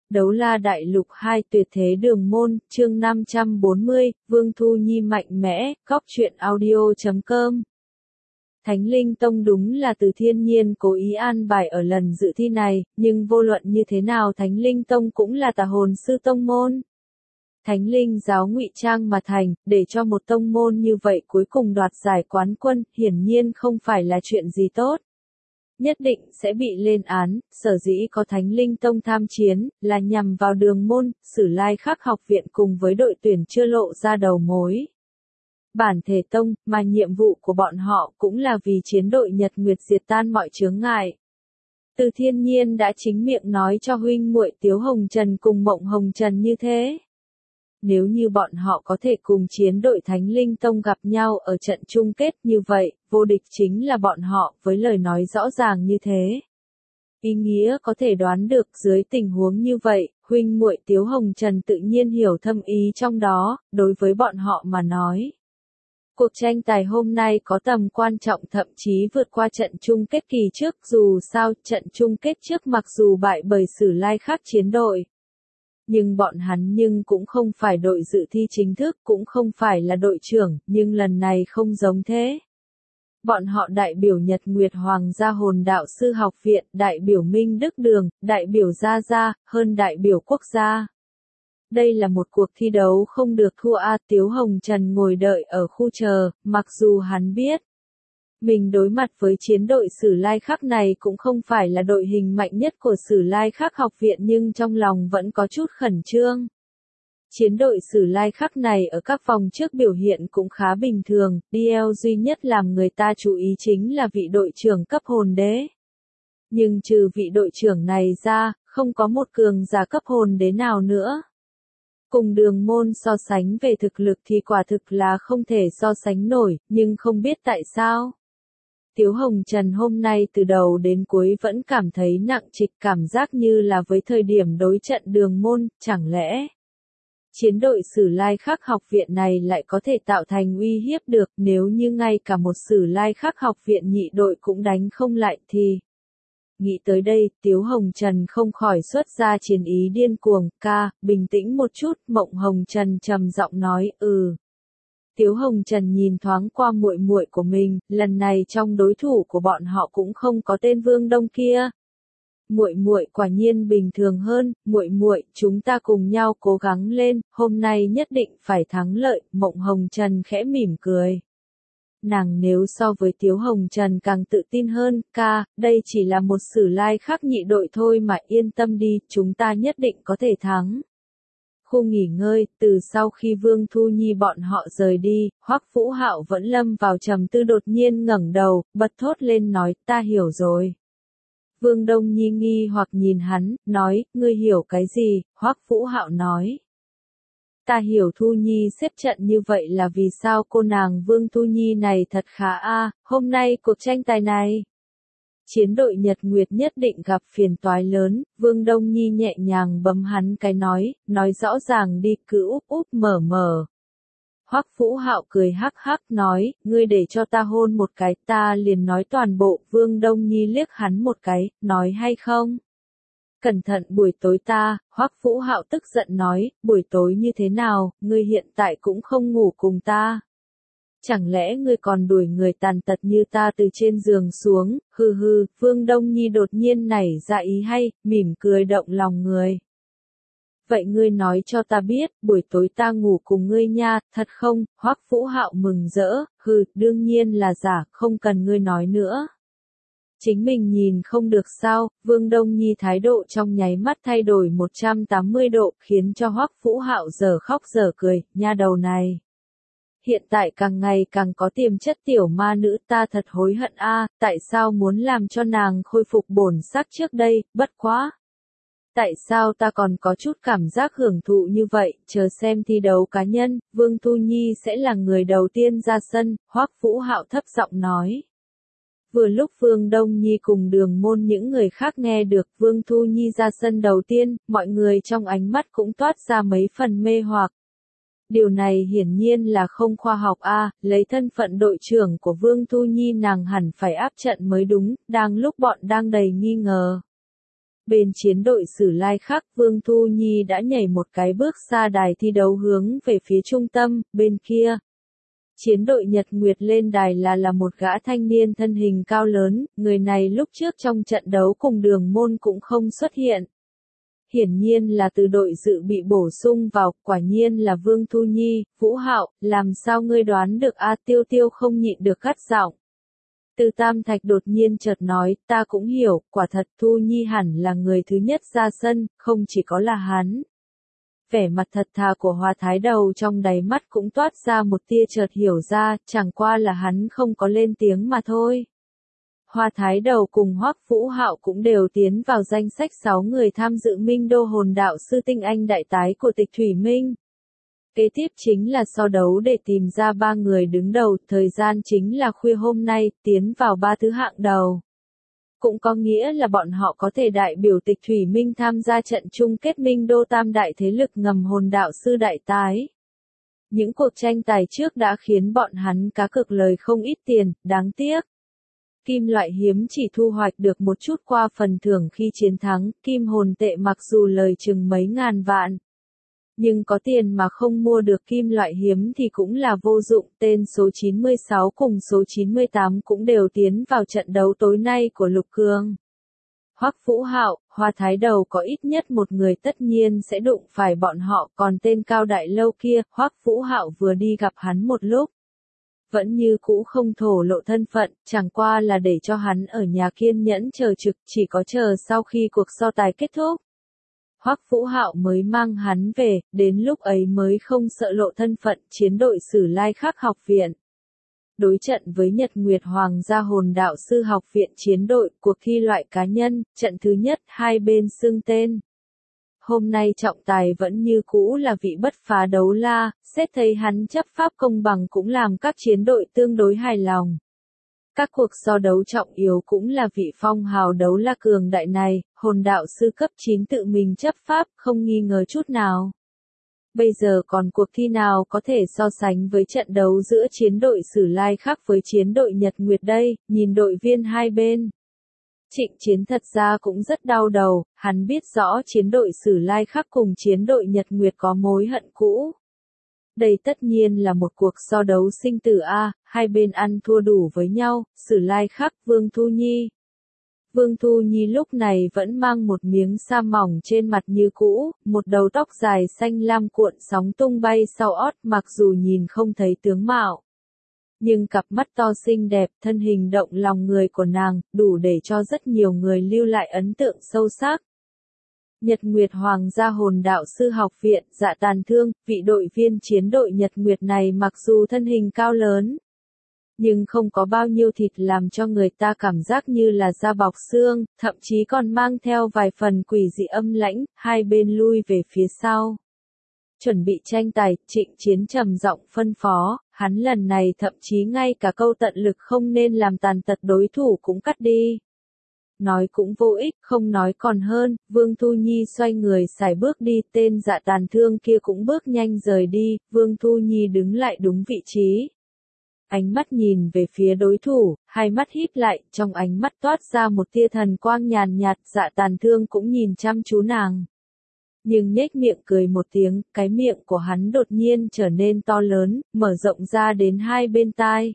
Đấu la đại lục 2 tuyệt thế đường môn, chương 540, Vương Thu Nhi mạnh mẽ, góc truyện audio.com. Thánh Linh Tông đúng là Từ Thiên Nhiên cố ý an bài ở lần dự thi này, nhưng vô luận như thế nào Thánh Linh Tông cũng là tà hồn sư tông môn. Thánh Linh giáo ngụy trang mà thành, để cho một tông môn như vậy cuối cùng đoạt giải quán quân, hiển nhiên không phải là chuyện gì tốt. Nhất định sẽ bị lên án, sở dĩ có Thánh Linh Tông tham chiến, là nhằm vào đường môn, Sử Lai Khắc học viện cùng với đội tuyển chưa lộ ra đầu mối. Bản thể tông, mà nhiệm vụ của bọn họ cũng là vì chiến đội Nhật Nguyệt diệt tan mọi chướng ngại. Từ Thiên Nhiên đã chính miệng nói cho huynh muội Tiếu Hồng Trần cùng Mộng Hồng Trần như thế. Nếu như bọn họ có thể cùng chiến đội Thánh Linh Tông gặp nhau ở trận chung kết như vậy, vô địch chính là bọn họ, với lời nói rõ ràng như thế. Ý nghĩa có thể đoán được dưới tình huống như vậy, huynh muội Tiếu Hồng Trần tự nhiên hiểu thâm ý trong đó, đối với bọn họ mà nói. Cuộc tranh tài hôm nay có tầm quan trọng thậm chí vượt qua trận chung kết kỳ trước, dù sao trận chung kết trước mặc dù bại bởi Sử Lai Khắc chiến đội. Nhưng bọn hắn cũng không phải đội dự thi chính thức, cũng không phải là đội trưởng, nhưng lần này không giống thế. Bọn họ đại biểu Nhật Nguyệt Hoàng gia Hồn Đạo Sư Học viện, đại biểu Minh Đức Đường, đại biểu Gia Gia, hơn đại biểu quốc gia. Đây là một cuộc thi đấu không được thua Tiếu Hồng Trần ngồi đợi ở khu chờ, mặc dù hắn biết. Mình đối mặt với chiến đội Sử Lai Khắc này cũng không phải là đội hình mạnh nhất của Sử Lai Khắc học viện nhưng trong lòng vẫn có chút khẩn trương. Chiến đội Sử Lai Khắc này ở các vòng trước biểu hiện cũng khá bình thường, DL duy nhất làm người ta chú ý chính là vị đội trưởng cấp hồn đế. Nhưng trừ vị đội trưởng này ra, không có một cường giả cấp hồn đế nào nữa. Cùng đường môn so sánh về thực lực thì quả thực là không thể so sánh nổi, nhưng không biết tại sao. Tiếu Hồng Trần hôm nay từ đầu đến cuối vẫn cảm thấy nặng trịch, cảm giác như là với thời điểm đối trận đường môn, chẳng lẽ chiến đội Sử Lai Khắc học viện này lại có thể tạo thành uy hiếp được, nếu như ngay cả một Sử Lai Khắc học viện nhị đội cũng đánh không lại thì. Nghĩ tới đây, Tiếu Hồng Trần không khỏi xuất ra chiến ý điên cuồng, bình tĩnh một chút, Mộng Hồng Trần trầm giọng nói, Tiếu Hồng Trần nhìn thoáng qua muội muội của mình, lần này trong đối thủ của bọn họ cũng không có tên Vương Đông kia. Muội muội quả nhiên bình thường hơn, muội muội, chúng ta cùng nhau cố gắng lên, hôm nay nhất định phải thắng lợi, Mộng Hồng Trần khẽ mỉm cười. Nàng nếu so với Tiếu Hồng Trần càng tự tin hơn, đây chỉ là một Sử Lai Khắc nhị đội thôi mà yên tâm đi, chúng ta nhất định có thể thắng. Khu nghỉ ngơi, từ sau khi Vương Thu Nhi bọn họ rời đi, Hoắc Vũ Hạo vẫn lâm vào trầm tư, đột nhiên ngẩng đầu, bật thốt lên nói, ta hiểu rồi. Vương Đông Nhi nghi hoặc nhìn hắn, nói, ngươi hiểu cái gì? Hoắc Vũ Hạo nói. Ta hiểu Thu Nhi xếp trận như vậy là vì sao cô nàng Vương Thu Nhi này thật khá hôm nay cuộc tranh tài này. Chiến đội Nhật Nguyệt nhất định gặp phiền toái lớn, Vương Đông Nhi nhẹ nhàng bấm hắn cái nói rõ ràng đi, cứ úp mở. Hoắc Vũ Hạo cười hắc hắc nói, ngươi để cho ta hôn một cái, ta liền nói toàn bộ, Vương Đông Nhi liếc hắn một cái, nói hay không? Cẩn thận buổi tối ta, Hoắc Vũ Hạo tức giận nói, buổi tối như thế nào, ngươi hiện tại cũng không ngủ cùng ta. Chẳng lẽ ngươi còn đuổi người tàn tật như ta từ trên giường xuống, Vương Đông Nhi đột nhiên nảy ra ý hay, mỉm cười động lòng người. Vậy ngươi nói cho ta biết, buổi tối ta ngủ cùng ngươi nha, thật không? Hoắc Vũ Hạo mừng rỡ, đương nhiên là giả, không cần ngươi nói nữa. Chính mình nhìn không được sao, Vương Đông Nhi thái độ trong nháy mắt thay đổi 180 độ, khiến cho Hoắc Vũ Hạo giờ khóc giờ cười, nha đầu này. Hiện tại càng ngày càng có tiềm chất tiểu ma nữ, ta thật hối hận tại sao muốn làm cho nàng khôi phục bổn sắc trước đây, bất quá. Tại sao ta còn có chút cảm giác hưởng thụ như vậy, chờ xem thi đấu cá nhân, Vương Thu Nhi sẽ là người đầu tiên ra sân, Hoắc Vũ Hạo thấp giọng nói. Vừa lúc Vương Đông Nhi cùng đường môn những người khác nghe được Vương Thu Nhi ra sân đầu tiên, mọi người trong ánh mắt cũng toát ra mấy phần mê hoặc. Điều này hiển nhiên là không khoa học lấy thân phận đội trưởng của Vương Thu Nhi nàng hẳn phải áp trận mới đúng, đang lúc bọn đang đầy nghi ngờ. Bên chiến đội Sử Lai Khắc, Vương Thu Nhi đã nhảy một cái bước xa đài thi đấu hướng về phía trung tâm, bên kia. Chiến đội Nhật Nguyệt lên đài là một gã thanh niên thân hình cao lớn, người này lúc trước trong trận đấu cùng Đường Môn cũng không xuất hiện. Hiển nhiên là từ đội dự bị bổ sung vào, quả nhiên là Vương Thu Nhi. Vũ Hạo, làm sao ngươi đoán được a? Tiêu Tiêu không nhịn được gắt giọng. Từ Tam Thạch đột nhiên chợt nói, ta cũng hiểu, quả thật Thu Nhi hẳn là người thứ nhất ra sân, không chỉ có là hắn. Vẻ mặt thật thà của Hoa Thái Đầu trong đáy mắt cũng toát ra một tia chợt hiểu ra, chẳng qua là hắn không có lên tiếng mà thôi. Hoa Thái Đầu cùng Hoắc Vũ Hạo cũng đều tiến vào danh sách 6 người tham dự Minh Đô Hồn Đạo Sư Tinh Anh Đại Tái của Tịch Thủy Minh. Kế tiếp chính là so đấu để tìm ra 3 người đứng đầu, thời gian chính là khuya hôm nay, tiến vào 3 thứ hạng đầu. Cũng có nghĩa là bọn họ có thể đại biểu Tịch Thủy Minh tham gia trận chung kết Minh Đô Tam Đại thế lực ngầm Hồn Đạo Sư Đại Tái. Những cuộc tranh tài trước đã khiến bọn hắn cá cược lời không ít tiền, đáng tiếc. Kim loại hiếm chỉ thu hoạch được một chút qua phần thưởng khi chiến thắng, kim hồn tệ mặc dù lời chừng mấy ngàn vạn. Nhưng có tiền mà không mua được kim loại hiếm thì cũng là vô dụng. Tên số 96 cùng số 98 cũng đều tiến vào trận đấu tối nay của Lục Cương. Hoắc Vũ Hạo, Hoa Thái Đầu có ít nhất một người tất nhiên sẽ đụng phải bọn họ, còn tên Cao Đại Lâu kia, Hoắc Vũ Hạo vừa đi gặp hắn một lúc. Vẫn như cũ không thổ lộ thân phận, chẳng qua là để cho hắn ở nhà kiên nhẫn chờ trực, chỉ có chờ sau khi cuộc so tài kết thúc. Hoắc Vũ Hạo mới mang hắn về, đến lúc ấy mới không sợ lộ thân phận chiến đội Sử Lai Khắc học viện. Đối trận với Nhật Nguyệt Hoàng gia Hồn Đạo Sư học viện chiến đội, cuộc thi loại cá nhân, trận thứ nhất, hai bên xưng tên. Hôm nay trọng tài vẫn như cũ là vị bất phá Đấu La, xét thấy hắn chấp pháp công bằng cũng làm các chiến đội tương đối hài lòng. Các cuộc so đấu trọng yếu cũng là vị phong hào Đấu La cường đại này, Hồn Đạo Sư cấp 9 tự mình chấp pháp, không nghi ngờ chút nào. Bây giờ còn cuộc thi nào có thể so sánh với trận đấu giữa chiến đội Sử Lai Khắc với chiến đội Nhật Nguyệt đây, nhìn đội viên hai bên. Trịnh Chiến thật ra cũng rất đau đầu, hắn biết rõ chiến đội Sử Lai Khắc cùng chiến đội Nhật Nguyệt có mối hận cũ. Đây tất nhiên là một cuộc so đấu sinh tử a, hai bên ăn thua đủ với nhau, Sử Lai Khắc, Vương Thu Nhi. Vương Thu Nhi lúc này vẫn mang một miếng sa mỏng trên mặt như cũ, một đầu tóc dài xanh lam cuộn sóng tung bay sau ót, mặc dù nhìn không thấy tướng mạo. Nhưng cặp mắt to xinh đẹp, thân hình động lòng người của nàng, đủ để cho rất nhiều người lưu lại ấn tượng sâu sắc. Nhật Nguyệt Hoàng gia Hồn Đạo Sư học viện, Dạ Tàn Thương, vị đội viên chiến đội Nhật Nguyệt này mặc dù thân hình cao lớn, nhưng không có bao nhiêu thịt làm cho người ta cảm giác như là da bọc xương, thậm chí còn mang theo vài phần quỷ dị âm lãnh, hai bên lui về phía sau. Chuẩn bị tranh tài, Trịnh Chiến trầm giọng phân phó, hắn lần này thậm chí ngay cả câu tận lực không nên làm tàn tật đối thủ cũng cắt đi. Nói cũng vô ích, không nói còn hơn, Vương Thu Nhi xoay người xài bước đi, tên Dạ Tàn Thương kia cũng bước nhanh rời đi, Vương Thu Nhi đứng lại đúng vị trí. Ánh mắt nhìn về phía đối thủ, hai mắt híp lại, trong ánh mắt toát ra một tia thần quang nhàn nhạt, Dạ Tàn Thương cũng nhìn chăm chú nàng. Nhưng nhếch miệng cười một tiếng, cái miệng của hắn đột nhiên trở nên to lớn, mở rộng ra đến hai bên tai.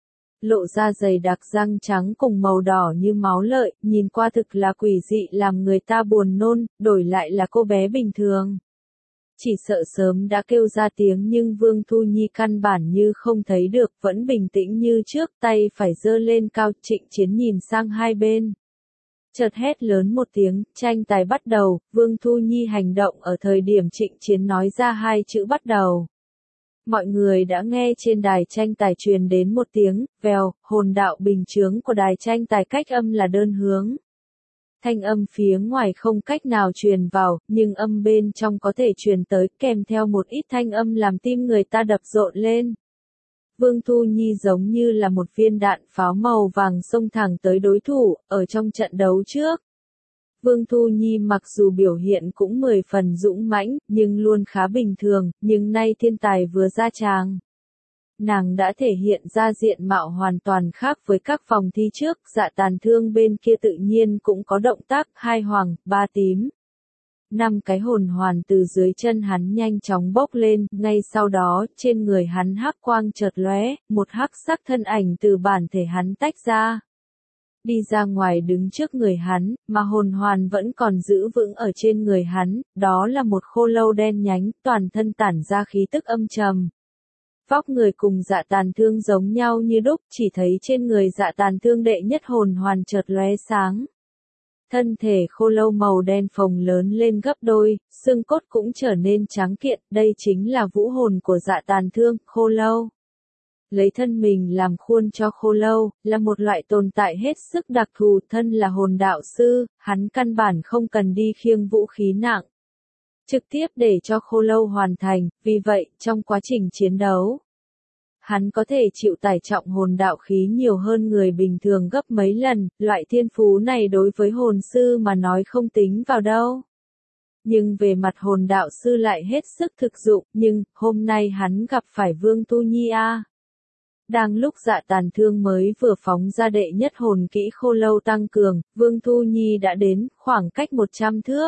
Lộ ra dày đặc răng trắng cùng màu đỏ như máu lợi, nhìn qua thực là quỷ dị làm người ta buồn nôn, đổi lại là cô bé bình thường. Chỉ sợ sớm đã kêu ra tiếng nhưng Vương Thu Nhi căn bản như không thấy được, vẫn bình tĩnh như trước, tay phải giơ lên cao, Trịnh Chiến nhìn sang hai bên. Chợt hét lớn một tiếng, tranh tài bắt đầu, Vương Thu Nhi hành động ở thời điểm Trịnh Chiến nói ra hai chữ bắt đầu. Mọi người đã nghe trên đài tranh tài truyền đến một tiếng, vèo, hồn đạo bình chướng của đài tranh tài cách âm là đơn hướng. Thanh âm phía ngoài không cách nào truyền vào, nhưng âm bên trong có thể truyền tới, kèm theo một ít thanh âm làm tim người ta đập rộn lên. Vương Thu Nhi giống như là một viên đạn pháo màu vàng xông thẳng tới đối thủ, ở trong trận đấu trước. Vương Thu Nhi mặc dù biểu hiện cũng 10 phần dũng mãnh, nhưng luôn khá bình thường, nhưng nay thiên tài vừa ra tràng. nàng đã thể hiện ra diện mạo hoàn toàn khác với các vòng thi trước, Dạ Tàn Thương bên kia tự nhiên cũng có động tác, 2 hoàng, 3 tím. 5 cái hồn hoàn từ dưới chân hắn nhanh chóng bốc lên, ngay sau đó, trên người hắn hắc quang chợt lóe, một hắc sắc thân ảnh từ bản thể hắn tách ra. Đi ra ngoài đứng trước người hắn, mà hồn hoàn vẫn còn giữ vững ở trên người hắn, đó là một khô lâu đen nhánh, toàn thân tản ra khí tức âm trầm. Vóc người cùng Dạ Tàn Thương giống nhau như đúc, chỉ thấy trên người Dạ Tàn Thương đệ nhất hồn hoàn chợt lóe sáng. Thân thể khô lâu màu đen phồng lớn lên gấp đôi, xương cốt cũng trở nên trắng kiện, đây chính là vũ hồn của Dạ Tàn Thương, khô lâu. Lấy thân mình làm khuôn cho khô lâu, là một loại tồn tại hết sức đặc thù, thân là hồn đạo sư, hắn căn bản không cần đi khiêng vũ khí nặng. Trực tiếp để cho khô lâu hoàn thành, vì vậy, trong quá trình chiến đấu, hắn có thể chịu tải trọng hồn đạo khí nhiều hơn người bình thường gấp mấy lần, loại thiên phú này đối với hồn sư mà nói không tính vào đâu. Nhưng về mặt hồn đạo sư lại hết sức thực dụng, nhưng, hôm nay hắn gặp phải Vương Tu Nhi a. Đang lúc Dạ Tàn Thương mới vừa phóng ra đệ nhất hồn kỹ khô lâu tăng cường, Vương Tu Nhi đã đến, khoảng cách 100 thước.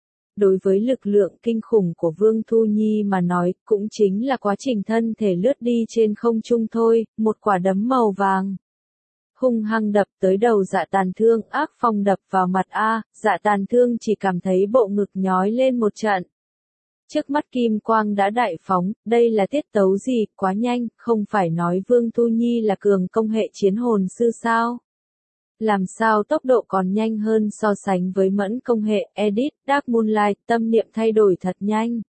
Đối với lực lượng kinh khủng của Vương Thu Nhi mà nói, cũng chính là quá trình thân thể lướt đi trên không trung thôi, một quả đấm màu vàng. Hung hăng đập tới đầu Dạ Tàn Thương, ác phong đập vào mặt Dạ Tàn Thương chỉ cảm thấy bộ ngực nhói lên một trận. Trước mắt kim quang đã đại phóng, đây là tiết tấu gì, quá nhanh, không phải nói Vương Thu Nhi là cường công hệ chiến hồn sư sao? Làm sao tốc độ còn nhanh hơn so sánh với mẫn công hệ, edit, Dark Moonlight, tâm niệm thay đổi thật nhanh.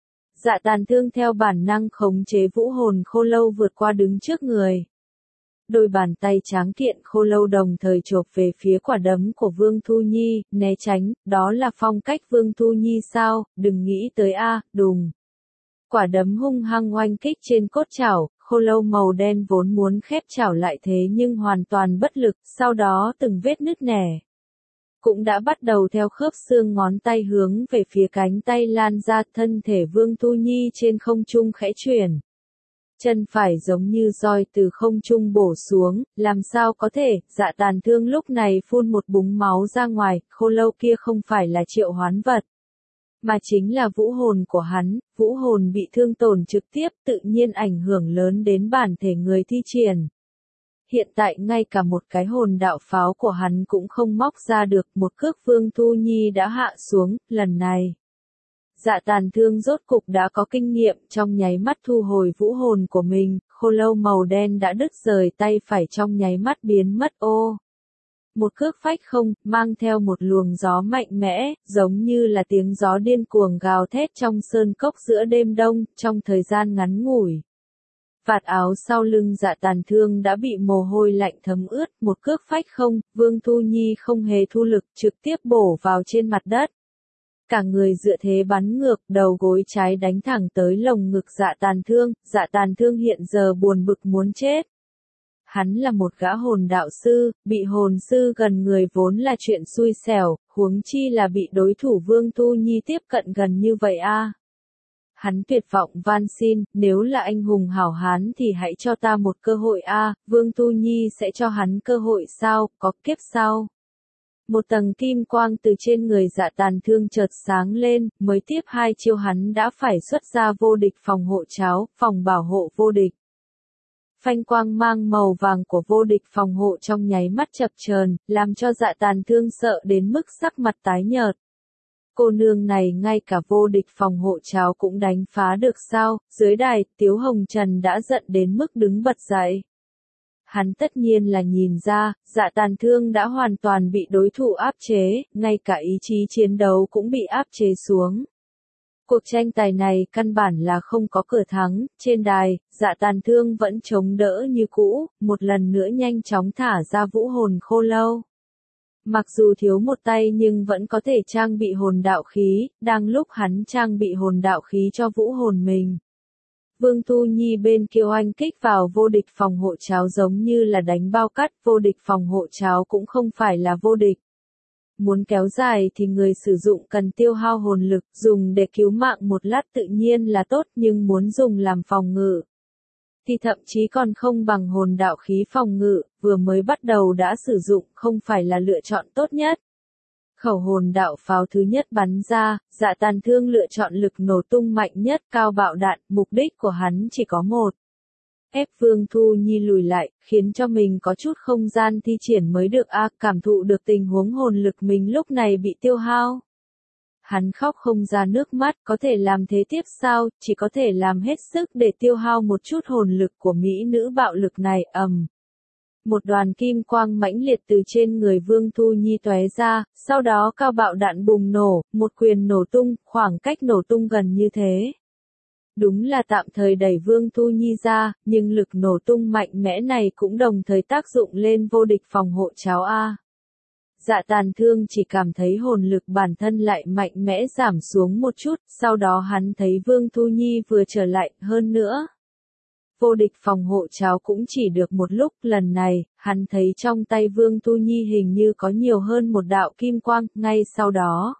Dạ Tàn Thương theo bản năng khống chế vũ hồn khô lâu vượt qua đứng trước người. Đôi bàn tay tráng kiện khô lâu đồng thời chộp về phía quả đấm của Vương Thu Nhi, né tránh, đó là phong cách Vương Thu Nhi sao, đừng nghĩ tới đùng. Quả đấm hung hăng oanh kích trên cốt chảo, khô lâu màu đen vốn muốn khép chảo lại thế nhưng hoàn toàn bất lực, sau đó từng vết nứt nẻ. Cũng đã bắt đầu theo khớp xương ngón tay hướng về phía cánh tay lan ra, thân thể Vương Thu Nhi trên không trung khẽ chuyển. Chân phải giống như roi từ không trung bổ xuống, làm sao có thể, Dạ Tàn Thương lúc này phun một búng máu ra ngoài, khô lâu kia không phải là triệu hoán vật. Mà chính là vũ hồn của hắn, vũ hồn bị thương tổn trực tiếp tự nhiên ảnh hưởng lớn đến bản thể người thi triển. Hiện tại ngay cả một cái hồn đạo pháo của hắn cũng không móc ra được, một cước Vương Thu Nhi đã hạ xuống, lần này. Dạ Tàn Thương rốt cục đã có kinh nghiệm, trong nháy mắt thu hồi vũ hồn của mình, khô lâu màu đen đã đứt rời tay phải trong nháy mắt biến mất Một cước phách không, mang theo một luồng gió mạnh mẽ, giống như là tiếng gió điên cuồng gào thét trong sơn cốc giữa đêm đông, trong thời gian ngắn ngủi. Vạt áo sau lưng Dạ Tàn Thương đã bị mồ hôi lạnh thấm ướt, một cước phách không, Vương Thu Nhi không hề thu lực, trực tiếp bổ vào trên mặt đất. Cả người dựa thế bắn ngược, đầu gối trái đánh thẳng tới lồng ngực Dạ Tàn Thương hiện giờ buồn bực muốn chết. Hắn là một gã hồn đạo sư, bị hồn sư gần người vốn là chuyện xui xẻo, huống chi là bị đối thủ Vương Thu Nhi tiếp cận gần như vậy Hắn tuyệt vọng van xin, nếu là anh hùng hảo hán thì hãy cho ta một cơ hội Vương Thu Nhi sẽ cho hắn cơ hội sao, có kiếp sau. Một tầng kim quang từ trên người Dạ Tàn Thương chợt sáng lên, mới tiếp 2 chiêu hắn đã phải xuất ra vô địch phòng hộ cháo, phòng bảo hộ vô địch. Phanh quang mang màu vàng của vô địch phòng hộ trong nháy mắt chập chờn, làm cho Dạ Tàn Thương sợ đến mức sắc mặt tái nhợt. Cô nương này ngay cả vô địch phòng hộ cháo cũng đánh phá được sao? Dưới đài, Tiếu Hồng Trần đã giận đến mức đứng bật dậy. Hắn tất nhiên là nhìn ra, Dạ Tàn Thương đã hoàn toàn bị đối thủ áp chế, ngay cả ý chí chiến đấu cũng bị áp chế xuống. Cuộc tranh tài này căn bản là không có cửa thắng, trên đài, Dạ Tàn Thương vẫn chống đỡ như cũ, một lần nữa nhanh chóng thả ra vũ hồn khô lâu. Mặc dù thiếu một tay nhưng vẫn có thể trang bị hồn đạo khí, đang lúc hắn trang bị hồn đạo khí cho vũ hồn mình. Vương Thu Nhi bên kia oanh kích vào vô địch phòng hộ cháo giống như là đánh bao cát, vô địch phòng hộ cháo cũng không phải là vô địch. Muốn kéo dài thì người sử dụng cần tiêu hao hồn lực, dùng để cứu mạng một lát tự nhiên là tốt nhưng muốn dùng làm phòng ngự. thì thậm chí còn không bằng hồn đạo khí phòng ngự, vừa mới bắt đầu đã sử dụng không phải là lựa chọn tốt nhất. Khẩu hồn đạo pháo thứ nhất bắn ra, Dạ Tàn Thương lựa chọn lực nổ tung mạnh nhất cao bạo đạn, mục đích của hắn chỉ có một. Ép Vương Thu Nhi lùi lại, khiến cho mình có chút không gian thi triển mới được cảm thụ được tình huống hồn lực mình lúc này bị tiêu hao. Hắn khóc không ra nước mắt, có thể làm thế tiếp sao, chỉ có thể làm hết sức để tiêu hao một chút hồn lực của mỹ nữ bạo lực này, Một đoàn kim quang mãnh liệt từ trên người Vương Thu Nhi tóe ra, sau đó cao bạo đạn bùng nổ, một quyền nổ tung, khoảng cách nổ tung gần như thế. Đúng là tạm thời đẩy Vương Thu Nhi ra, nhưng lực nổ tung mạnh mẽ này cũng đồng thời tác dụng lên vô địch phòng hộ cháo A. Dạ Tàn Thương chỉ cảm thấy hồn lực bản thân lại mạnh mẽ giảm xuống một chút, sau đó hắn thấy Vương Thu Nhi vừa trở lại, hơn nữa. Vô địch phòng hộ cháo cũng chỉ được một lúc, lần này, hắn thấy trong tay Vương Thu Nhi hình như có nhiều hơn một đạo kim quang, ngay sau đó.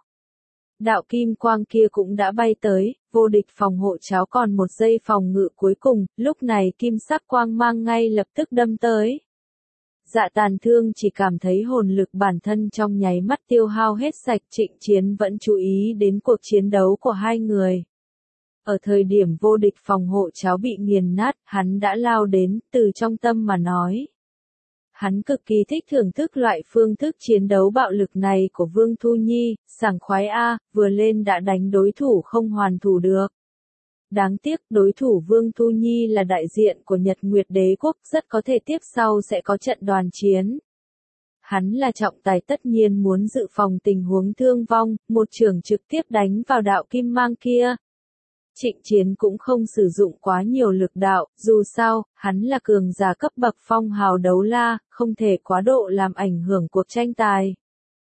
Đạo kim quang kia cũng đã bay tới, vô địch phòng hộ cháo còn một giây phòng ngự cuối cùng, lúc này kim sắc quang mang ngay lập tức đâm tới. Dạ Tàn Thương chỉ cảm thấy hồn lực bản thân trong nháy mắt tiêu hao hết sạch. Trịnh Chiến vẫn chú ý đến cuộc chiến đấu của hai người. Ở thời điểm vô địch phòng hộ cháo bị nghiền nát, hắn đã lao đến, từ trong tâm mà nói. Hắn cực kỳ thích thưởng thức loại phương thức chiến đấu bạo lực này của Vương Thu Nhi, sảng khoái vừa lên đã đánh đối thủ không hoàn thủ được. Đáng tiếc, đối thủ Vương Thu Nhi là đại diện của Nhật Nguyệt Đế Quốc, rất có thể tiếp sau sẽ có trận đoàn chiến. Hắn là trọng tài tất nhiên muốn dự phòng tình huống thương vong, một chưởng trực tiếp đánh vào đạo kim mang kia. Trịnh Chiến cũng không sử dụng quá nhiều lực đạo, dù sao, hắn là cường giả cấp bậc phong hào đấu la, không thể quá độ làm ảnh hưởng cuộc tranh tài.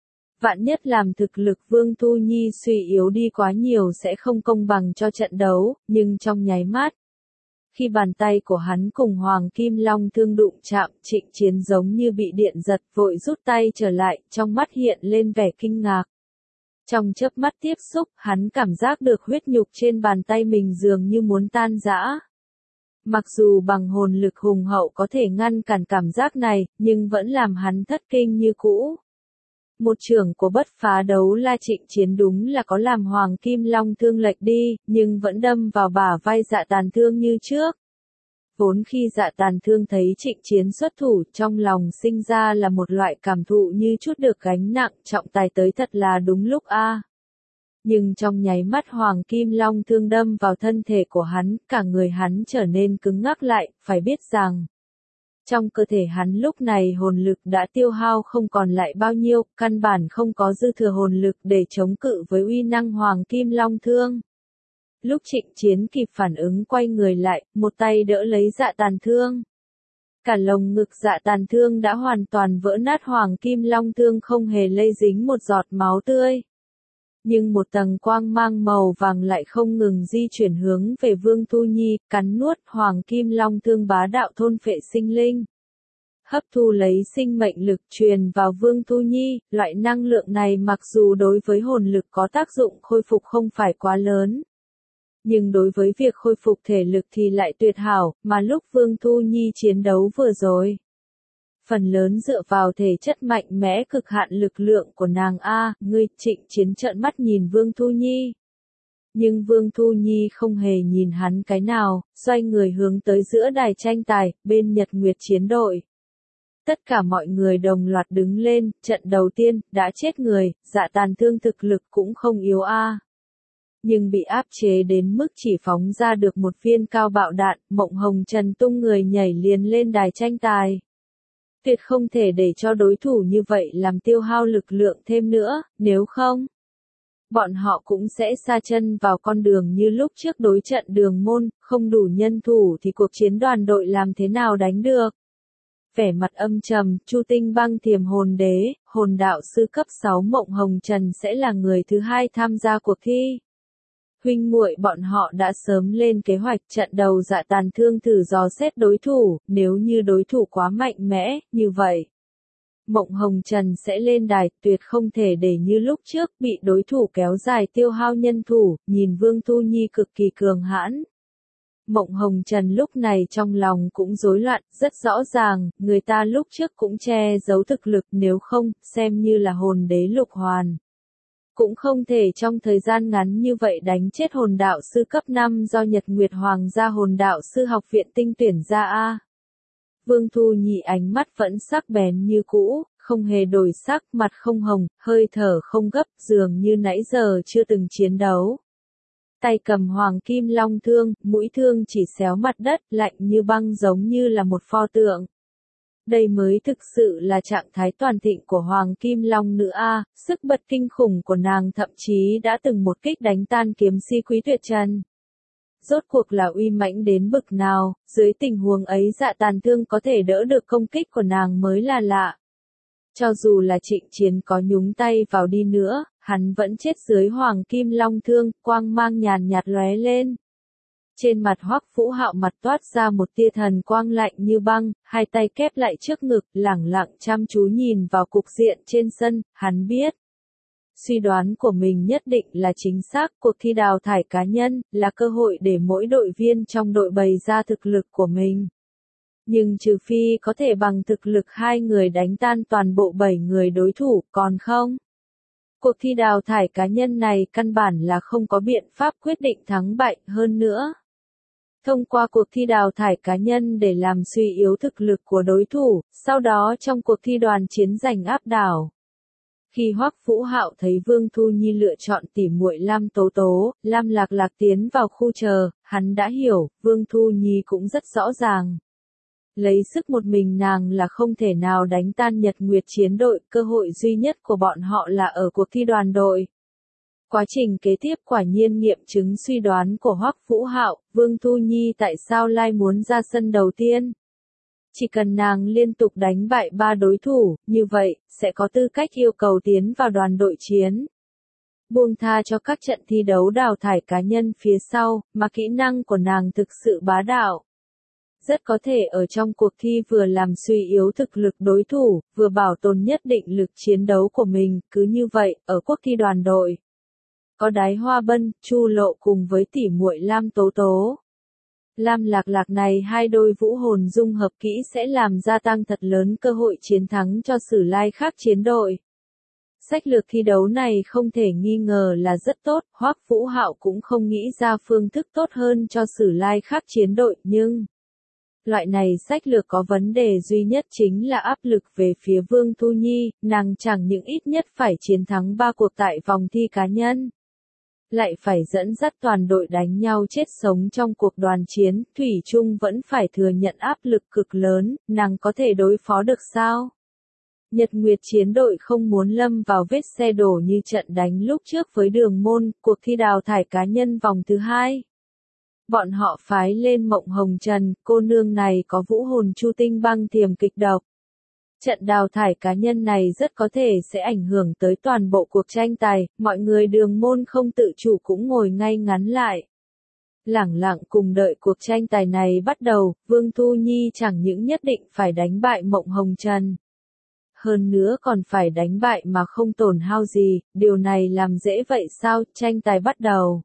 Vạn nhất làm thực lực Vương Thu Nhi suy yếu đi quá nhiều sẽ không công bằng cho trận đấu, nhưng trong nháy mắt. Khi bàn tay của hắn cùng Hoàng Kim Long Thương đụng chạm, Trịnh Chiến giống như bị điện giật, vội rút tay trở lại, trong mắt hiện lên vẻ kinh ngạc. Trong chớp mắt tiếp xúc, hắn cảm giác được huyết nhục trên bàn tay mình dường như muốn tan rã. Mặc dù bằng hồn lực hùng hậu có thể ngăn cản cảm giác này, nhưng vẫn làm hắn thất kinh như cũ. Một chưởng của Bất Phá Đấu La Trịnh Chiến đúng là có làm Hoàng Kim Long Thương lệch đi, nhưng vẫn đâm vào bả vai Dạ Tàn Thương như trước. Vốn khi Dạ Tàn Thương thấy Trịnh Chiến xuất thủ, trong lòng sinh ra là một loại cảm thụ như chút được gánh nặng, trọng tài tới thật là đúng lúc Nhưng trong nháy mắt Hoàng Kim Long Thương đâm vào thân thể của hắn, cả người hắn trở nên cứng ngắc lại, phải biết rằng. Trong cơ thể hắn lúc này hồn lực đã tiêu hao không còn lại bao nhiêu, căn bản không có dư thừa hồn lực để chống cự với uy năng Hoàng Kim Long Thương. Lúc Trịnh Chiến kịp phản ứng quay người lại, một tay đỡ lấy Dạ Tàn Thương. Cả lồng ngực Dạ Tàn Thương đã hoàn toàn vỡ nát, Hoàng Kim Long Thương không hề lây dính một giọt máu tươi. Nhưng một tầng quang mang màu vàng lại không ngừng di chuyển hướng về Vương Thu Nhi, cắn nuốt Hoàng Kim Long Thương bá đạo thôn phệ sinh linh. Hấp thu lấy sinh mệnh lực truyền vào Vương Thu Nhi, loại năng lượng này mặc dù đối với hồn lực có tác dụng khôi phục không phải quá lớn. Nhưng đối với việc khôi phục thể lực thì lại tuyệt hảo, mà lúc Vương Thu Nhi chiến đấu vừa rồi. Phần lớn dựa vào thể chất mạnh mẽ cực hạn lực lượng của nàng ngươi. Trịnh Chiến trợn mắt nhìn Vương Thu Nhi. Nhưng Vương Thu Nhi không hề nhìn hắn cái nào, xoay người hướng tới giữa đài tranh tài, bên Nhật Nguyệt chiến đội. Tất cả mọi người đồng loạt đứng lên, trận đầu tiên, đã chết người, Dạ Tàn Thương thực lực cũng không yếu Nhưng bị áp chế đến mức chỉ phóng ra được một viên cao bạo đạn, Mộng Hồng Trần tung người nhảy liền lên đài tranh tài. Tuyệt không thể để cho đối thủ như vậy làm tiêu hao lực lượng thêm nữa, nếu không, bọn họ cũng sẽ sa chân vào con đường như lúc trước đối trận Đường Môn, không đủ nhân thủ thì cuộc chiến đoàn đội làm thế nào đánh được. Vẻ mặt âm trầm, Chu Tinh Băng Thiềm Hồn Đế, hồn đạo sư cấp 6 Mộng Hồng Trần sẽ là người thứ hai tham gia cuộc thi. Huynh muội bọn họ đã sớm lên kế hoạch, trận đầu Dạ Tàn Thương thử dò xét đối thủ, nếu như đối thủ quá mạnh mẽ, như vậy. Mộng Hồng Trần sẽ lên đài, tuyệt không thể để như lúc trước bị đối thủ kéo dài tiêu hao nhân thủ, nhìn Vương Thu Nhi cực kỳ cường hãn. Mộng Hồng Trần lúc này trong lòng cũng rối loạn, rất rõ ràng, người ta lúc trước cũng che giấu thực lực, nếu không, xem như là hồn đế Lục Hoàn. Cũng không thể trong thời gian ngắn như vậy đánh chết hồn đạo sư cấp 5 do Nhật Nguyệt Hoàng gia hồn đạo sư học viện tinh tuyển ra a. Vương Thu Nhi ánh mắt vẫn sắc bén như cũ, không hề đổi sắc, mặt không hồng, hơi thở không gấp, dường như nãy giờ chưa từng chiến đấu. Tay cầm hoàng kim long thương, mũi thương chỉ xéo mặt đất, lạnh như băng giống như là một pho tượng. Đây mới thực sự là trạng thái toàn thịnh của Hoàng Kim Long nữ a, sức bật kinh khủng của nàng thậm chí đã từng một kích đánh tan kiếm si Quý Tuyệt Trần. Rốt cuộc là uy mãnh đến bực nào, dưới tình huống ấy Dạ Tàn Thương có thể đỡ được công kích của nàng mới là lạ. Cho dù là Trịnh Chiến có nhúng tay vào đi nữa, hắn vẫn chết dưới Hoàng Kim Long thương, quang mang nhàn nhạt lóe lên. Trên mặt Hoắc Vũ Hạo mặt toát ra một tia thần quang lạnh như băng, hai tay kép lại trước ngực, lẳng lặng chăm chú nhìn vào cục diện trên sân, hắn biết. Suy đoán của mình nhất định là chính xác, cuộc thi đào thải cá nhân, là cơ hội để mỗi đội viên trong đội bày ra thực lực của mình. Nhưng trừ phi có thể bằng thực lực hai người đánh tan toàn bộ 7 người đối thủ, còn không. Cuộc thi đào thải cá nhân này căn bản là không có biện pháp quyết định thắng bại, hơn nữa. Thông qua cuộc thi đào thải cá nhân để làm suy yếu thực lực của đối thủ, sau đó trong cuộc thi đoàn chiến giành áp đảo. Khi Hoắc Vũ Hạo thấy Vương Thu Nhi lựa chọn tỉ muội Lam Tố Tố, Lam Lạc Lạc tiến vào khu chờ, hắn đã hiểu, Vương Thu Nhi cũng rất rõ ràng. Lấy sức một mình nàng là không thể nào đánh tan Nhật Nguyệt chiến đội, cơ hội duy nhất của bọn họ là ở cuộc thi đoàn đội. Quá trình kế tiếp quả nhiên nghiệm chứng suy đoán của Hoắc Vũ Hạo, Vương Thu Nhi tại sao lại muốn ra sân đầu tiên. Chỉ cần nàng liên tục đánh bại 3 đối thủ, như vậy, sẽ có tư cách yêu cầu tiến vào đoàn đội chiến. Buông tha cho các trận thi đấu đào thải cá nhân phía sau, mà kỹ năng của nàng thực sự bá đạo. Rất có thể ở trong cuộc thi vừa làm suy yếu thực lực đối thủ, vừa bảo tồn nhất định lực chiến đấu của mình, cứ như vậy, ở cuộc thi đoàn đội. Có Đái Hoa Bân, Chu Lộ cùng với tỉ muội Lam Tố Tố. Lam Lạc Lạc này hai đôi vũ hồn dung hợp kỹ sẽ làm gia tăng thật lớn cơ hội chiến thắng cho Sử Lai khác chiến đội. Sách lược thi đấu này không thể nghi ngờ là rất tốt, Hoắc Vũ Hạo cũng không nghĩ ra phương thức tốt hơn cho Sử Lai khác chiến đội, nhưng loại này sách lược có vấn đề duy nhất chính là áp lực về phía Vương Thu Nhi, nàng chẳng những ít nhất phải chiến thắng 3 cuộc tại vòng thi cá nhân. Lại phải dẫn dắt toàn đội đánh nhau chết sống trong cuộc đoàn chiến, Thủy Chung vẫn phải thừa nhận áp lực cực lớn, nàng có thể đối phó được sao? Nhật Nguyệt chiến đội không muốn lâm vào vết xe đổ như trận đánh lúc trước với Đường Môn, cuộc thi đào thải cá nhân vòng thứ 2. Bọn họ phái lên Mộng Hồng Trần, cô nương này có vũ hồn Chu Tinh Băng Tiềm kịch độc. Trận đào thải cá nhân này rất có thể sẽ ảnh hưởng tới toàn bộ cuộc tranh tài, mọi người Đường Môn không tự chủ cũng ngồi ngay ngắn lại. Lẳng lặng cùng đợi cuộc tranh tài này bắt đầu, Vương Thu Nhi chẳng những nhất định phải đánh bại Mộng Hồng Trần. Hơn nữa còn phải đánh bại mà không tổn hao gì, điều này làm dễ vậy sao, tranh tài bắt đầu.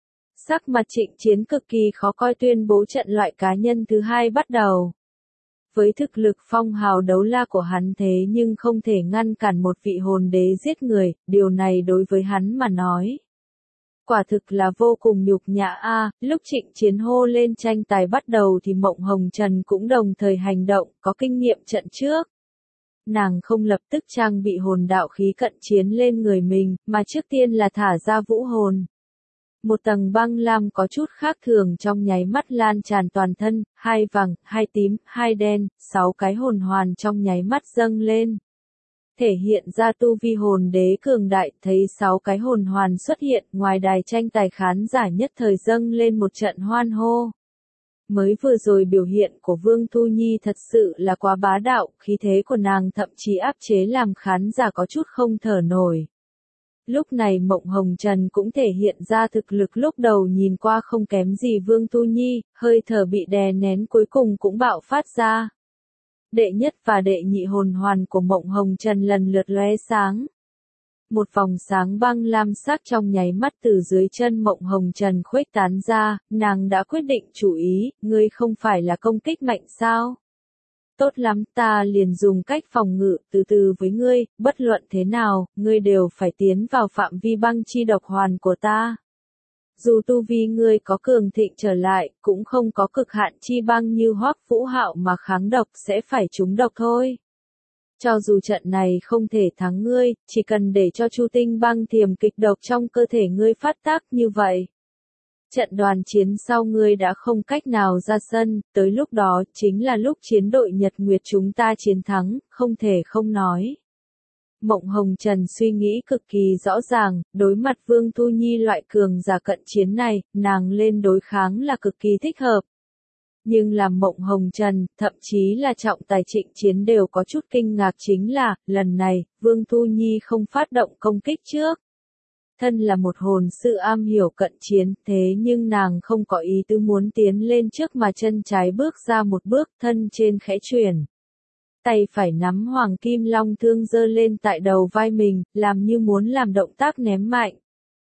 Sắc mặt Trịnh Chiến cực kỳ khó coi tuyên bố trận loại cá nhân thứ 2 bắt đầu. Với thực lực phong hào đấu la của hắn thế nhưng không thể ngăn cản một vị hồn đế giết người, điều này đối với hắn mà nói. Quả thực là vô cùng nhục nhã a. Lúc Trịnh Chiến hô lên tranh tài bắt đầu thì Mộng Hồng Trần cũng đồng thời hành động, có kinh nghiệm trận trước. Nàng không lập tức trang bị hồn đạo khí cận chiến lên người mình, mà trước tiên là thả ra vũ hồn. Một tầng băng lam có chút khác thường trong nháy mắt lan tràn toàn thân, 2 vàng, 2 tím, 2 đen, 6 cái hồn hoàn trong nháy mắt dâng lên. Thể hiện ra tu vi hồn đế cường đại, thấy 6 cái hồn hoàn xuất hiện, ngoài đài tranh tài khán giả nhất thời dâng lên một trận hoan hô. Mới vừa rồi biểu hiện của Vương Thu Nhi thật sự là quá bá đạo, khí thế của nàng thậm chí áp chế làm khán giả có chút không thở nổi. Lúc này Mộng Hồng Trần cũng thể hiện ra thực lực lúc đầu nhìn qua không kém gì Vương Thu Nhi, hơi thở bị đè nén cuối cùng cũng bạo phát ra. Đệ nhất và đệ nhị hồn hoàn của Mộng Hồng Trần lần lượt lóe sáng. Một vòng sáng băng lam sắc trong nháy mắt từ dưới chân Mộng Hồng Trần khuếch tán ra, nàng đã quyết định chủ ý, ngươi không phải là công kích mạnh sao? Tốt lắm, ta liền dùng cách phòng ngự từ từ với ngươi, bất luận thế nào, ngươi đều phải tiến vào phạm vi băng chi độc hoàn của ta. Dù tu vi ngươi có cường thịnh trở lại, cũng không có cực hạn chi băng như Hoắc Vũ Hạo mà kháng độc sẽ phải trúng độc thôi. Cho dù trận này không thể thắng ngươi, chỉ cần để cho Chu Tinh băng thiềm kịch độc trong cơ thể ngươi phát tác như vậy. Trận đoàn chiến sau ngươi đã không cách nào ra sân, tới lúc đó chính là lúc chiến đội Nhật Nguyệt chúng ta chiến thắng, không thể không nói. Mộng Hồng Trần suy nghĩ cực kỳ rõ ràng, đối mặt Vương Thu Nhi loại cường giả cận chiến này, nàng lên đối kháng là cực kỳ thích hợp. Nhưng làm Mộng Hồng Trần, thậm chí là Trọng Tài Trịnh Chiến đều có chút kinh ngạc chính là, lần này, Vương Thu Nhi không phát động công kích trước. Thân là một hồn sư am hiểu cận chiến, thế nhưng nàng không có ý tứ muốn tiến lên trước mà chân trái bước ra một bước, thân trên khẽ chuyển. Tay phải nắm Hoàng Kim Long thương giơ lên tại đầu vai mình, làm như muốn làm động tác ném mạnh.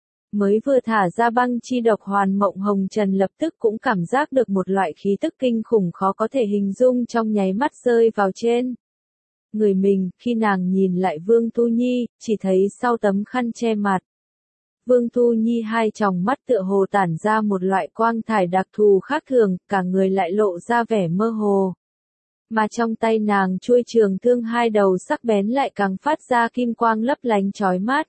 Mới vừa thả ra băng chi độc hoàn, Mộng Hồng Trần lập tức cũng cảm giác được một loại khí tức kinh khủng khó có thể hình dung trong nháy mắt rơi vào trên người mình. Khi nàng nhìn lại Vương Thu Nhi, chỉ thấy sau tấm khăn che mặt, Vương Thu Nhi hai tròng mắt tựa hồ tản ra một loại quang thải đặc thù khác thường, cả người lại lộ ra vẻ mơ hồ. Mà trong tay nàng chuôi trường thương hai đầu sắc bén lại càng phát ra kim quang lấp lánh chói mắt.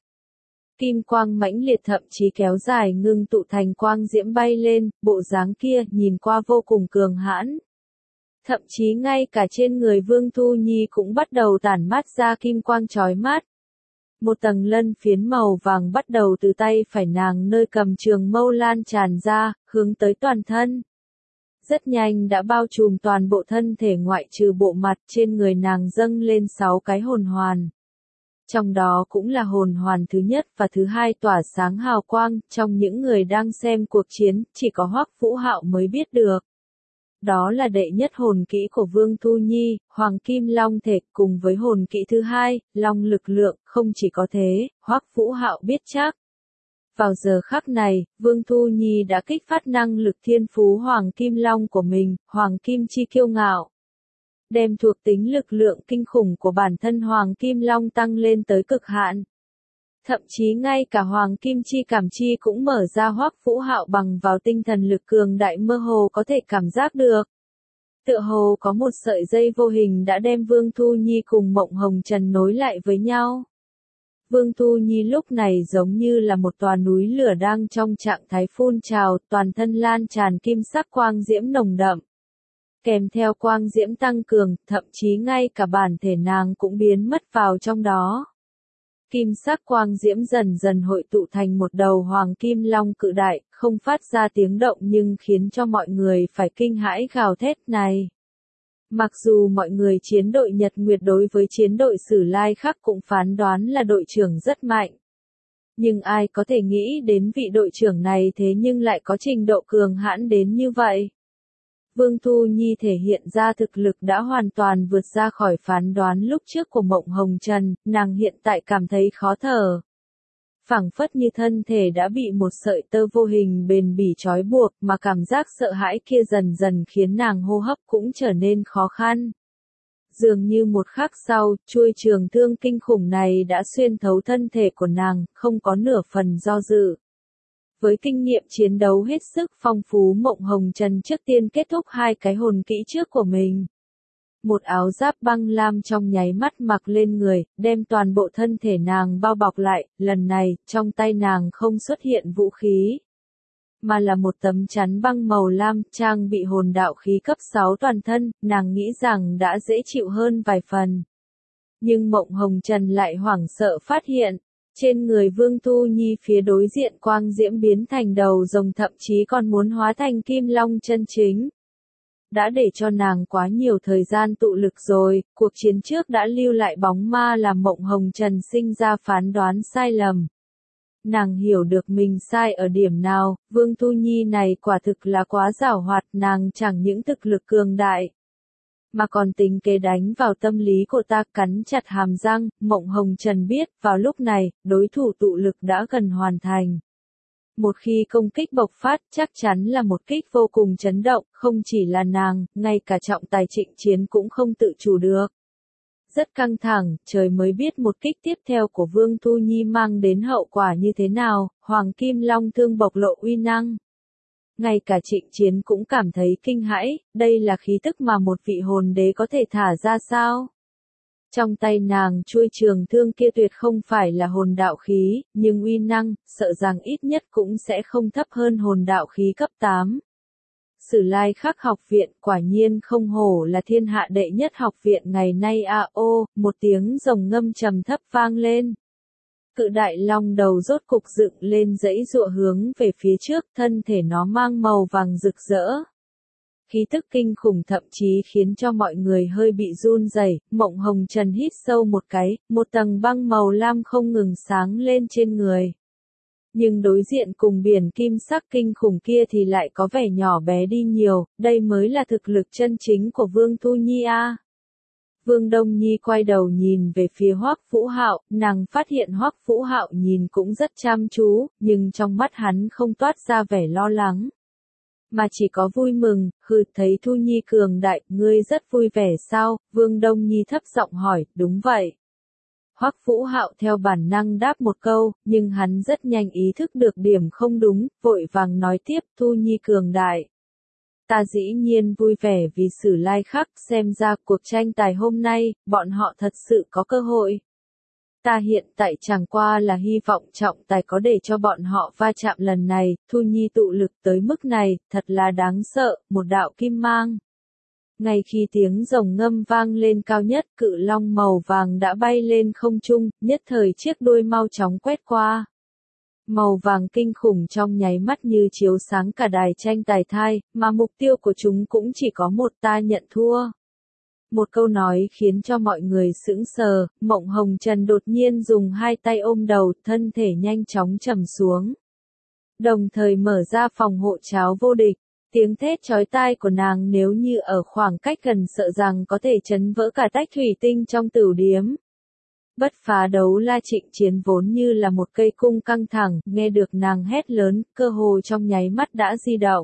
Kim quang mãnh liệt thậm chí kéo dài ngưng tụ thành quang diễm bay lên, bộ dáng kia nhìn qua vô cùng cường hãn. Thậm chí ngay cả trên người Vương Thu Nhi cũng bắt đầu tản mát ra kim quang chói mắt. Một tầng lân phiến màu vàng bắt đầu từ tay phải nàng nơi cầm trường mâu lan tràn ra, hướng tới toàn thân. Rất nhanh đã bao trùm toàn bộ thân thể ngoại trừ bộ mặt, trên người nàng dâng lên 6 cái hồn hoàn. Trong đó cũng là hồn hoàn thứ nhất và thứ hai tỏa sáng hào quang, trong những người đang xem cuộc chiến, chỉ có Hoắc Vũ Hạo mới biết được. Đó là đệ nhất hồn kỹ của Vương Thu Nhi, Hoàng Kim Long thể, cùng với hồn kỹ thứ hai, Long lực lượng, không chỉ có thế, Hoắc Vũ Hạo biết chắc. Vào giờ khắc này, Vương Thu Nhi đã kích phát năng lực thiên phú Hoàng Kim Long của mình, Hoàng Kim chi kiêu ngạo. Đem thuộc tính lực lượng kinh khủng của bản thân Hoàng Kim Long tăng lên tới cực hạn. Thậm chí ngay cả Hoàng Kim chi cảm chi cũng mở ra. Hoắc Vũ Hạo bằng vào tinh thần lực cường đại mơ hồ có thể cảm giác được. Tựa hồ có một sợi dây vô hình đã đem Vương Thu Nhi cùng Mộng Hồng Trần nối lại với nhau. Vương Thu Nhi lúc này giống như là một tòa núi lửa đang trong trạng thái phun trào, toàn thân lan tràn kim sắc quang diễm nồng đậm. Kèm theo quang diễm tăng cường, thậm chí ngay cả bản thể nàng cũng biến mất vào trong đó. Kim sắc quang diễm dần dần hội tụ thành một đầu Hoàng Kim Long cự đại, không phát ra tiếng động nhưng khiến cho mọi người phải kinh hãi gào thét này. Mặc dù mọi người chiến đội Nhật Nguyệt đối với chiến đội Sử Lai Khắc cũng phán đoán là đội trưởng rất mạnh. Nhưng ai có thể nghĩ đến vị đội trưởng này thế nhưng lại có trình độ cường hãn đến như vậy. Vương Thu Nhi thể hiện ra thực lực đã hoàn toàn vượt ra khỏi phán đoán lúc trước của Mộng Hồng Trần, nàng hiện tại cảm thấy khó thở. Phảng phất như thân thể đã bị một sợi tơ vô hình bền bỉ trói buộc, mà cảm giác sợ hãi kia dần dần khiến nàng hô hấp cũng trở nên khó khăn. Dường như một khắc sau, chuôi trường thương kinh khủng này đã xuyên thấu thân thể của nàng, không có nửa phần do dự. Với kinh nghiệm chiến đấu hết sức phong phú, Mộng Hồng Trần trước tiên kết thúc hai cái hồn kỹ trước của mình. Một áo giáp băng lam trong nháy mắt mặc lên người, đem toàn bộ thân thể nàng bao bọc lại, lần này, trong tay nàng không xuất hiện vũ khí, mà là một tấm chắn băng màu lam, trang bị hồn đạo khí cấp 6 toàn thân, nàng nghĩ rằng đã dễ chịu hơn vài phần. Nhưng Mộng Hồng Trần lại hoảng sợ phát hiện, trên người Vương Thu Nhi phía đối diện quang diễm biến thành đầu rồng, thậm chí còn muốn hóa thành Kim Long chân chính. Đã để cho nàng quá nhiều thời gian tụ lực rồi, cuộc chiến trước đã lưu lại bóng ma làm Mộng Hồng Trần sinh ra phán đoán sai lầm. Nàng hiểu được mình sai ở điểm nào, Vương Thu Nhi này quả thực là quá giảo hoạt, nàng chẳng những thực lực cường đại, mà còn tính kế đánh vào tâm lý của ta. Cắn chặt hàm răng, Mộng Hồng Trần biết, vào lúc này, đối thủ tụ lực đã gần hoàn thành. Một khi công kích bộc phát, chắc chắn là một kích vô cùng chấn động, không chỉ là nàng, ngay cả trọng tài Trịnh Chiến cũng không tự chủ được. Rất căng thẳng, trời mới biết một kích tiếp theo của Vương Thu Nhi mang đến hậu quả như thế nào, Hoàng Kim Long Thương bộc lộ uy năng. Ngay cả Trịnh Chiến cũng cảm thấy kinh hãi, đây là khí tức mà một vị hồn đế có thể thả ra sao? Trong tay nàng chuôi trường thương kia tuyệt không phải là hồn đạo khí, nhưng uy năng, sợ rằng ít nhất cũng sẽ không thấp hơn hồn đạo khí cấp 8. Sử Lai Khắc học viện quả nhiên không hổ là thiên hạ đệ nhất học viện ngày nay a ô, một tiếng rồng ngâm trầm thấp vang lên. Cự đại long đầu rốt cục dựng lên dãy giụa hướng về phía trước, thân thể nó mang màu vàng rực rỡ. Khí tức kinh khủng thậm chí khiến cho mọi người hơi bị run rẩy. Mộng Hồng Trần hít sâu một cái, một tầng băng màu lam không ngừng sáng lên trên người. Nhưng đối diện cùng biển kim sắc kinh khủng kia thì lại có vẻ nhỏ bé đi nhiều, đây mới là thực lực chân chính của Vương Thu Nhi a. Vương Đông Nhi quay đầu nhìn về phía Hoắc Vũ Hạo, nàng phát hiện Hoắc Vũ Hạo nhìn cũng rất chăm chú, nhưng trong mắt hắn không toát ra vẻ lo lắng, mà chỉ có vui mừng. Thấy Thu Nhi cường đại, ngươi rất vui vẻ sao? Vương Đông Nhi thấp giọng hỏi. Đúng vậy. Hoắc Vũ Hạo theo bản năng đáp một câu, nhưng hắn rất nhanh ý thức được điểm không đúng, vội vàng nói tiếp. Thu Nhi cường đại. Ta dĩ nhiên vui vẻ vì Sử Lai Khắc, xem ra cuộc tranh tài hôm nay, bọn họ thật sự có cơ hội. Ta hiện tại chẳng qua là hy vọng trọng tài có để cho bọn họ va chạm lần này. Thu Nhi tụ lực tới mức này, thật là đáng sợ, một đạo kim mang. Ngay khi tiếng rồng ngâm vang lên cao nhất, cự long màu vàng đã bay lên không trung, nhất thời chiếc đuôi mau chóng quét qua. Màu vàng kinh khủng trong nháy mắt như chiếu sáng cả đài tranh tài thai, mà mục tiêu của chúng cũng chỉ có một, ta nhận thua. Một câu nói khiến cho mọi người sững sờ, Mộng Hồng Trần đột nhiên dùng hai tay ôm đầu, thân thể nhanh chóng trầm xuống. Đồng thời mở ra phòng hộ cháo vô địch. Tiếng thét chói tai của nàng nếu như ở khoảng cách gần sợ rằng có thể chấn vỡ cả tách thủy tinh trong tửu điếm. Bất Phá Đấu La Trịnh Chiến vốn như là một cây cung căng thẳng, nghe được nàng hét lớn, cơ hồ trong nháy mắt đã di động.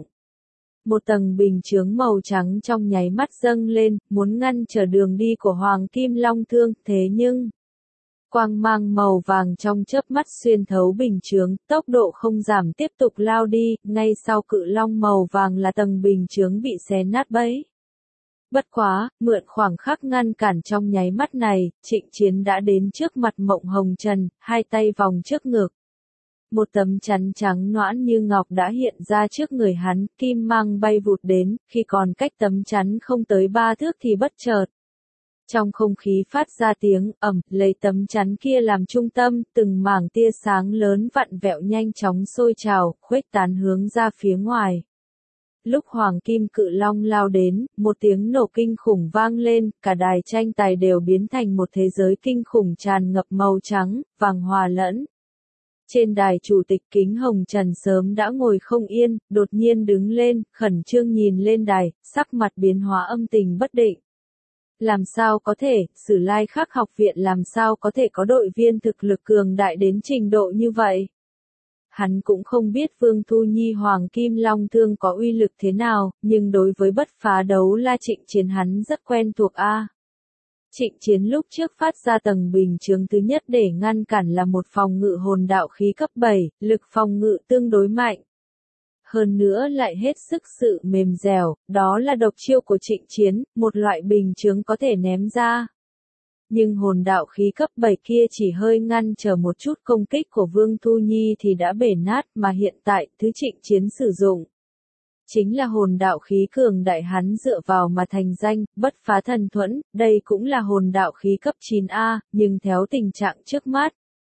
Một tầng bình chướng màu trắng trong nháy mắt dâng lên, muốn ngăn trở đường đi của Hoàng Kim Long Thương, thế nhưng quang mang màu vàng trong chớp mắt xuyên thấu bình chướng, tốc độ không giảm tiếp tục lao đi, ngay sau cự long màu vàng là tầng bình chướng bị xé nát bấy. Bất quá, mượn khoảng khắc ngăn cản trong nháy mắt này, Trịnh Chiến đã đến trước mặt Mộng Hồng Trần, hai tay vòng trước ngực. Một tấm chắn trắng nõn như ngọc đã hiện ra trước người hắn, kim mang bay vụt đến, khi còn cách tấm chắn không tới 3 thước thì bất chợt. Trong không khí phát ra tiếng ầm, lấy tấm chắn kia làm trung tâm, từng mảng tia sáng lớn vặn vẹo nhanh chóng sôi trào, khuếch tán hướng ra phía ngoài. Lúc Hoàng Kim Cự Long lao đến, một tiếng nổ kinh khủng vang lên, cả đài tranh tài đều biến thành một thế giới kinh khủng tràn ngập màu trắng, vàng hòa lẫn. Trên đài chủ tịch Kính Hồng Trần sớm đã ngồi không yên, đột nhiên đứng lên, khẩn trương nhìn lên đài, sắc mặt biến hóa âm tình bất định. Làm sao có thể, Sử Lai Khắc học viện làm sao có thể có đội viên thực lực cường đại đến trình độ như vậy? Hắn cũng không biết Vương Thu Nhi Hoàng Kim Long Thương có uy lực thế nào, nhưng đối với Bất Phá Đấu La Trịnh Chiến hắn rất quen thuộc a. Trịnh Chiến lúc trước phát ra tầng bình chướng thứ nhất để ngăn cản là một phòng ngự hồn đạo khí cấp 7, lực phòng ngự tương đối mạnh. Hơn nữa lại hết sức sự mềm dẻo, đó là độc chiêu của Trịnh Chiến, một loại bình chướng có thể ném ra. Nhưng hồn đạo khí cấp 7 kia chỉ hơi ngăn trở một chút công kích của Vương Thu Nhi thì đã bể nát, mà hiện tại, thứ Trịnh Chiến sử dụng chính là hồn đạo khí cường đại hắn dựa vào mà thành danh, Bất Phá Thần Thuẫn, đây cũng là hồn đạo khí cấp 9A, nhưng theo tình trạng trước mắt,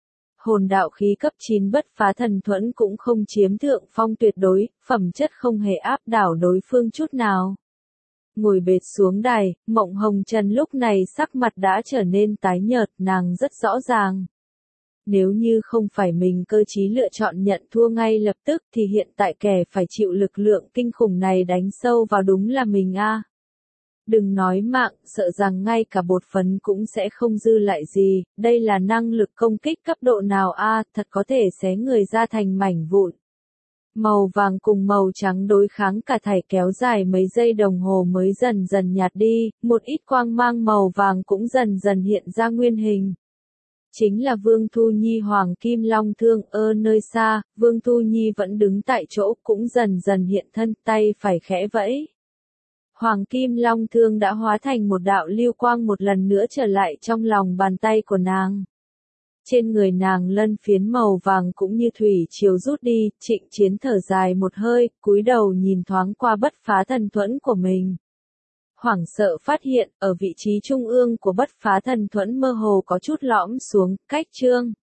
hồn đạo khí cấp 9 Bất Phá Thần Thuẫn cũng không chiếm thượng phong tuyệt đối, phẩm chất không hề áp đảo đối phương chút nào. Ngồi bệt xuống đài, Mộng Hồng Trần lúc này sắc mặt đã trở nên tái nhợt, nàng rất rõ ràng. Nếu như không phải mình cơ trí lựa chọn nhận thua ngay lập tức thì hiện tại kẻ phải chịu lực lượng kinh khủng này đánh sâu vào đúng là mình a. đừng nói mạng, sợ rằng ngay cả bột phấn cũng sẽ không dư lại gì, đây là năng lực công kích cấp độ nào a, thật có thể xé người ra thành mảnh vụn. Màu vàng cùng màu trắng đối kháng cả thảy kéo dài mấy giây đồng hồ mới dần dần nhạt đi, một ít quang mang màu vàng cũng dần dần hiện ra nguyên hình. Chính là Vương Thu Nhi Hoàng Kim Long Thương nơi xa, Vương Thu Nhi vẫn đứng tại chỗ cũng dần dần hiện thân, tay phải khẽ vẫy. Hoàng Kim Long Thương đã hóa thành một đạo lưu quang một lần nữa trở lại trong lòng bàn tay của nàng. Trên người nàng lân phiến màu vàng cũng như thủy chiều rút đi, Trịnh Chiến thở dài một hơi, cúi đầu nhìn thoáng qua bất phá thần thuẫn của mình. Hoảng sợ phát hiện, ở vị trí trung ương của bất phá thần thuẫn mơ hồ có chút lõm xuống, cách chương.